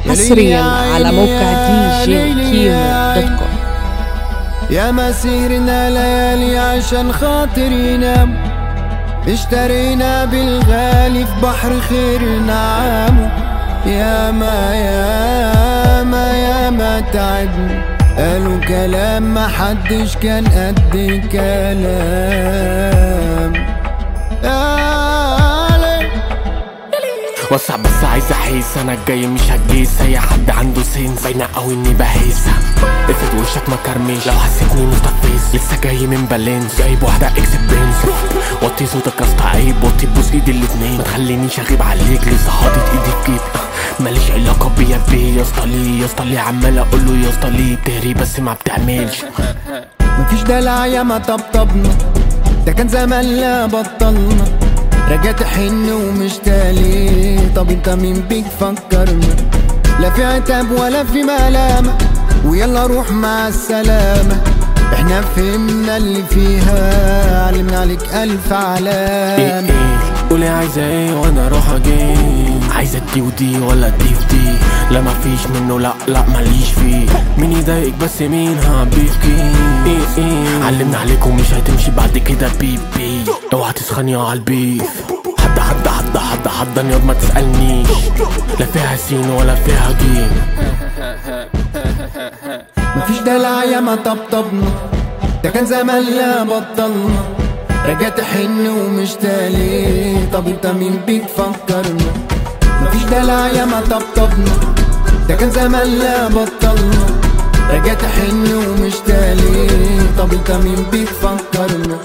حصريا على موقع djkimo.com. يا مسيرنا ليالي عشان خاطرنا، اشترينا بالغالي في بحر خير نعامه. يا ما تعبنا، قالوا كلام ما حدش كان قد كلام. وسع بس عايز احيس، انا الجاي مش هتجيس. اي حد عنده سنس باينه قوي اني بهيس. افرد وشك ما كرميش لو حسيتني مستفز. لسه جاي من بالانس، جايب واحده اكسبرينس. وطي صوتك يا اسطى عيب، وطي بوس ايدي الاتنين. ما تخلينيش اغيب عليك، لسه حاطط ايدي في جيب. ماليش علاقه بيا بيه. يا اسطى ليه يا اسطى ليه عمال اقوله يا اسطى ليه؟ بتهري بس ما بتعملش. مفيش دلع يا ما طبطبنا، ده كان زمان لا بطلنا. رجعت حن ومش تالي، طب انت مين بيك فكرنا؟ لا في عتاب ولا في ملامة، ويلا روح مع السلامة. احنا فهمنا اللي فيها، علمنا عليك ألف علامة. قولي عايزة ايه وانا اروح اجيب. عايزة دي ودي ولا دي ودي؟ لا مفيش منه، لا ماليش فيه. مين يضايقك بس مين هبيفكي. علمنا عليكم مش هتمشي بعد كده بيبي. اوعى تسخن يا عالبيف. حد ياض ما تسألنيش. لا فيها سين ولا فيها جيم. مفيش دلع يا ما طبطبنا، ده كان زمان لا بطلنا. رجعت حن ومش تالي، طب انت مين بيك فكرنا؟ مفيش دلع يا ما طبطبنا، ده كان زمان لا بطلنا. رجعت حن ومش تالي، طب انت مين بيك فكرنا؟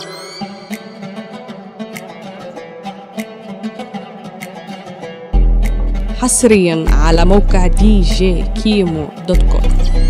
حصريا على موقع djkimo.com.